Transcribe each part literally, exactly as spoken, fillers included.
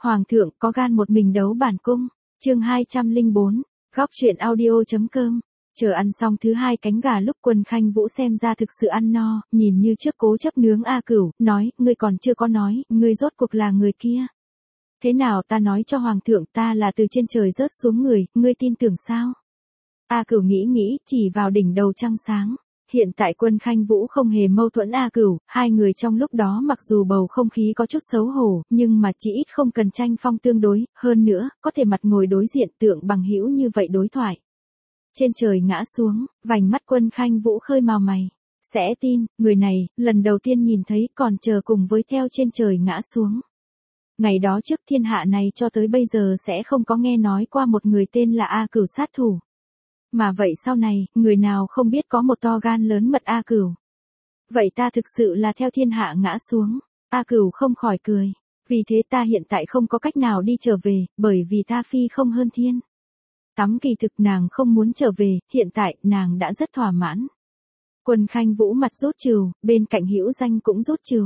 Hoàng thượng có gan một mình đấu bản cung. Chương hai trăm lẻ bốn, góc truyện audio.com. Chờ ăn xong thứ hai cánh gà lúc Quân Khanh Vũ xem ra thực sự ăn no, nhìn như trước cố chấp nướng A Cửu, nói, ngươi còn chưa có nói, ngươi rốt cuộc là người kia. Thế nào ta nói cho Hoàng thượng ta là từ trên trời rớt xuống người, ngươi tin tưởng sao? A Cửu nghĩ nghĩ, chỉ vào đỉnh đầu trăng sáng. Hiện tại Quân Khanh Vũ không hề mâu thuẫn A Cửu, hai người trong lúc đó mặc dù bầu không khí có chút xấu hổ, nhưng mà chỉ ít không cần tranh phong tương đối, hơn nữa, có thể mặt ngồi đối diện tượng bằng hữu như vậy đối thoại. Trên trời ngã xuống, vành mắt Quân Khanh Vũ khơi màu mày. Sẽ tin, người này, lần đầu tiên nhìn thấy còn chờ cùng với theo trên trời ngã xuống. Ngày đó trước thiên hạ này cho tới bây giờ sẽ không có nghe nói qua một người tên là A Cửu sát thủ. Mà vậy sau này, người nào không biết có một to gan lớn mật A Cửu. Vậy ta thực sự là theo thiên hạ ngã xuống. A Cửu không khỏi cười. Vì thế ta hiện tại không có cách nào đi trở về, bởi vì ta phi không hơn thiên. Tắm kỳ thực nàng không muốn trở về, hiện tại nàng đã rất thỏa mãn. Quân Khanh Vũ mặt rút trừ, bên cạnh Hữu Danh cũng rút trừ.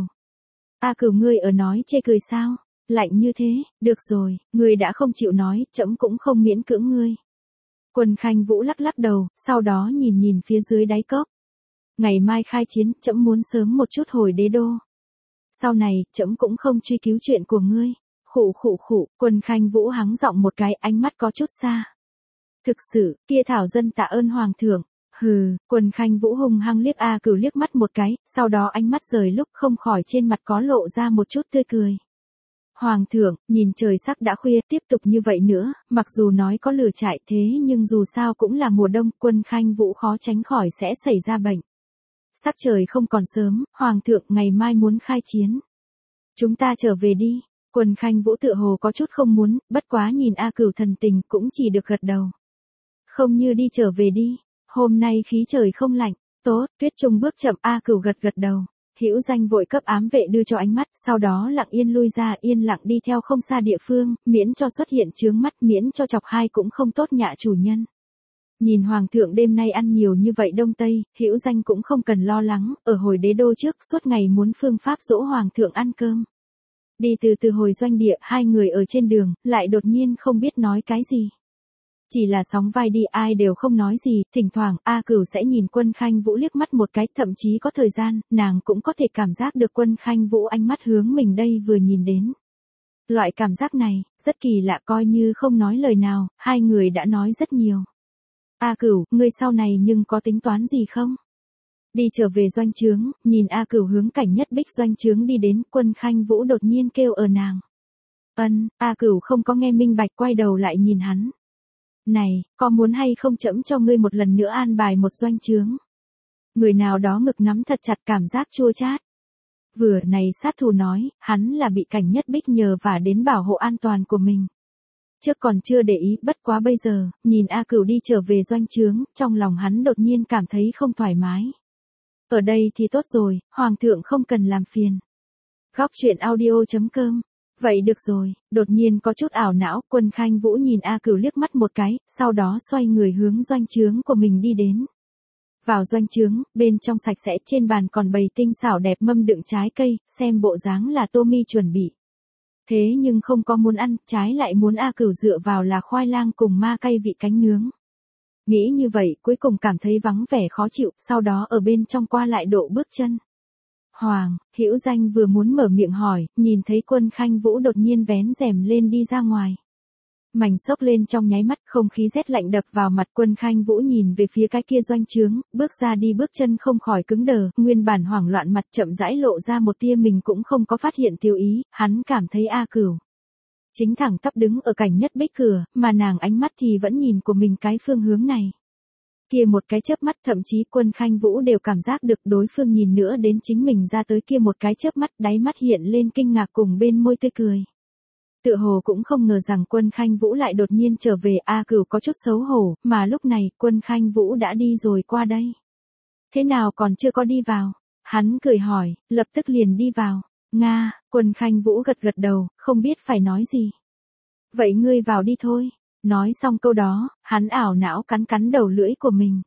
A Cửu ngươi ở nói chê cười sao? Lạnh như thế, được rồi, ngươi đã không chịu nói, trẫm cũng không miễn cưỡng ngươi. Quân Khanh Vũ lắc lắc đầu, sau đó nhìn nhìn phía dưới đáy cốc. Ngày mai khai chiến, trẫm muốn sớm một chút hồi đế đô. Sau này, trẫm cũng không truy cứu chuyện của ngươi. Khụ khụ khụ, Quân Khanh Vũ hắng giọng một cái, ánh mắt có chút xa. Thực sự, kia thảo dân tạ ơn Hoàng thượng. Hừ, Quân Khanh Vũ hung hăng liếc A Cửu liếc mắt một cái, sau đó ánh mắt rời lúc không khỏi trên mặt có lộ ra một chút tươi cười. Hoàng thượng, nhìn trời sắp đã khuya, tiếp tục như vậy nữa, mặc dù nói có lửa trại thế nhưng dù sao cũng là mùa đông, Quân Khanh Vũ khó tránh khỏi sẽ xảy ra bệnh. Sắc trời không còn sớm, Hoàng thượng ngày mai muốn khai chiến. Chúng ta trở về đi. Quân Khanh Vũ tựa hồ có chút không muốn, bất quá nhìn A Cửu thần tình cũng chỉ được gật đầu. Không như đi trở về đi, hôm nay khí trời không lạnh, tốt, Tuyết Trung bước chậm A Cửu gật gật đầu. Hữu Danh vội cấp ám vệ đưa cho ánh mắt, sau đó lặng yên lui ra, yên lặng đi theo không xa địa phương, miễn cho xuất hiện chướng mắt, miễn cho chọc hai cũng không tốt nhạ chủ nhân. Nhìn Hoàng thượng đêm nay ăn nhiều như vậy đông tây, Hữu Danh cũng không cần lo lắng, ở hồi đế đô trước suốt ngày muốn phương pháp dỗ Hoàng thượng ăn cơm. Đi từ từ hồi doanh địa, hai người ở trên đường, lại đột nhiên không biết nói cái gì. Chỉ là sóng vai đi ai đều không nói gì, thỉnh thoảng A Cửu sẽ nhìn Quân Khanh Vũ liếc mắt một cái, thậm chí có thời gian, nàng cũng có thể cảm giác được Quân Khanh Vũ ánh mắt hướng mình đây vừa nhìn đến. Loại cảm giác này, rất kỳ lạ coi như không nói lời nào, hai người đã nói rất nhiều. A Cửu, ngươi sau này nhưng có tính toán gì không? Đi trở về doanh trướng, nhìn A Cửu hướng Cảnh Nhất Bích doanh trướng đi đến, Quân Khanh Vũ đột nhiên kêu ở nàng. Ân, A Cửu không có nghe minh bạch quay đầu lại nhìn hắn. Này, có muốn hay không trẫm cho ngươi một lần nữa an bài một doanh trướng? Người nào đó ngực nắm thật chặt cảm giác chua chát. Vừa này sát thủ nói, hắn là bị Cảnh Nhất Bích nhờ vả đến bảo hộ an toàn của mình. Trước còn chưa để ý, bất quá bây giờ, nhìn A Cửu đi trở về doanh trướng, trong lòng hắn đột nhiên cảm thấy không thoải mái. Ở đây thì tốt rồi, Hoàng thượng không cần làm phiền. Góc truyện audio.com. Vậy được rồi, đột nhiên có chút ảo não, Quân Khanh Vũ nhìn A Cửu liếc mắt một cái, sau đó xoay người hướng doanh trướng của mình đi đến. Vào doanh trướng, bên trong sạch sẽ trên bàn còn bày tinh xảo đẹp mâm đựng trái cây, xem bộ dáng là Tô Mi chuẩn bị. Thế nhưng không có muốn ăn, trái lại muốn A Cửu dựa vào là khoai lang cùng ma cay vị cánh nướng. Nghĩ như vậy, cuối cùng cảm thấy vắng vẻ khó chịu, sau đó ở bên trong qua lại độ bước chân. Hoàng, Hữu Danh vừa muốn mở miệng hỏi, nhìn thấy Quân Khanh Vũ đột nhiên vén rèm lên đi ra ngoài. Mảnh xốc lên trong nháy mắt, không khí rét lạnh đập vào mặt. Quân Khanh Vũ nhìn về phía cái kia doanh trướng, bước ra đi bước chân không khỏi cứng đờ, nguyên bản hoảng loạn mặt chậm rãi lộ ra một tia mình cũng không có phát hiện tiêu ý, hắn cảm thấy A Cửu chính thẳng tắp đứng ở Cảnh Nhất Bích cửa, mà nàng ánh mắt thì vẫn nhìn của mình cái phương hướng này. Kia một cái chớp mắt thậm chí Quân Khanh Vũ đều cảm giác được đối phương nhìn nữa đến chính mình ra tới kia một cái chớp mắt, đáy mắt hiện lên kinh ngạc cùng bên môi tươi cười. Tựa hồ cũng không ngờ rằng Quân Khanh Vũ lại đột nhiên trở về. A Cửu có chút xấu hổ, mà lúc này Quân Khanh Vũ đã đi rồi qua đây. Thế nào còn chưa có đi vào? Hắn cười hỏi, lập tức liền đi vào. Nga, Quân Khanh Vũ gật gật đầu, không biết phải nói gì. Vậy ngươi vào đi thôi. Nói xong câu đó, hắn ảo não cắn cắn đầu lưỡi của mình.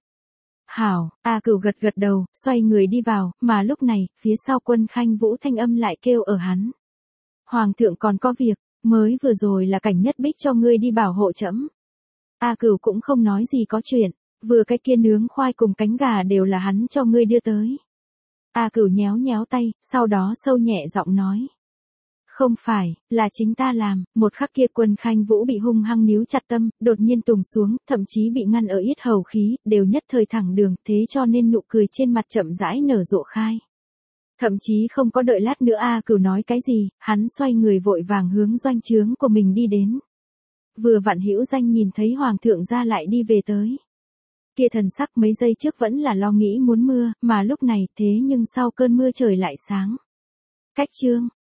Hảo, A Cửu gật gật đầu, xoay người đi vào, mà lúc này, phía sau Quân Khanh Vũ thanh âm lại kêu ở hắn. Hoàng thượng còn có việc, Mới vừa rồi là Cảnh Nhất Bích cho ngươi đi bảo hộ trẫm. A Cửu cũng không nói gì có chuyện, vừa cái kia nướng khoai cùng cánh gà đều là hắn cho ngươi đưa tới. A Cửu nhéo nhéo tay, sau đó sâu nhẹ giọng nói. Không phải, là chính ta làm. Một khắc kia Quân Khanh Vũ bị hung hăng níu chặt tâm, đột nhiên tùng xuống, thậm chí bị ngăn ở yết hầu khí, đều nhất thời thẳng đường, thế cho nên nụ cười trên mặt chậm rãi nở rộ khai. Thậm chí không có đợi lát nữa A Cửu nói cái gì, hắn xoay người vội vàng hướng doanh trướng của mình đi đến. Vừa vặn Hữu Danh nhìn thấy Hoàng thượng ra lại đi về tới. Kia thần sắc mấy giây trước vẫn là lo nghĩ muốn mưa, mà lúc này thế nhưng sau cơn mưa trời lại sáng. Cách chương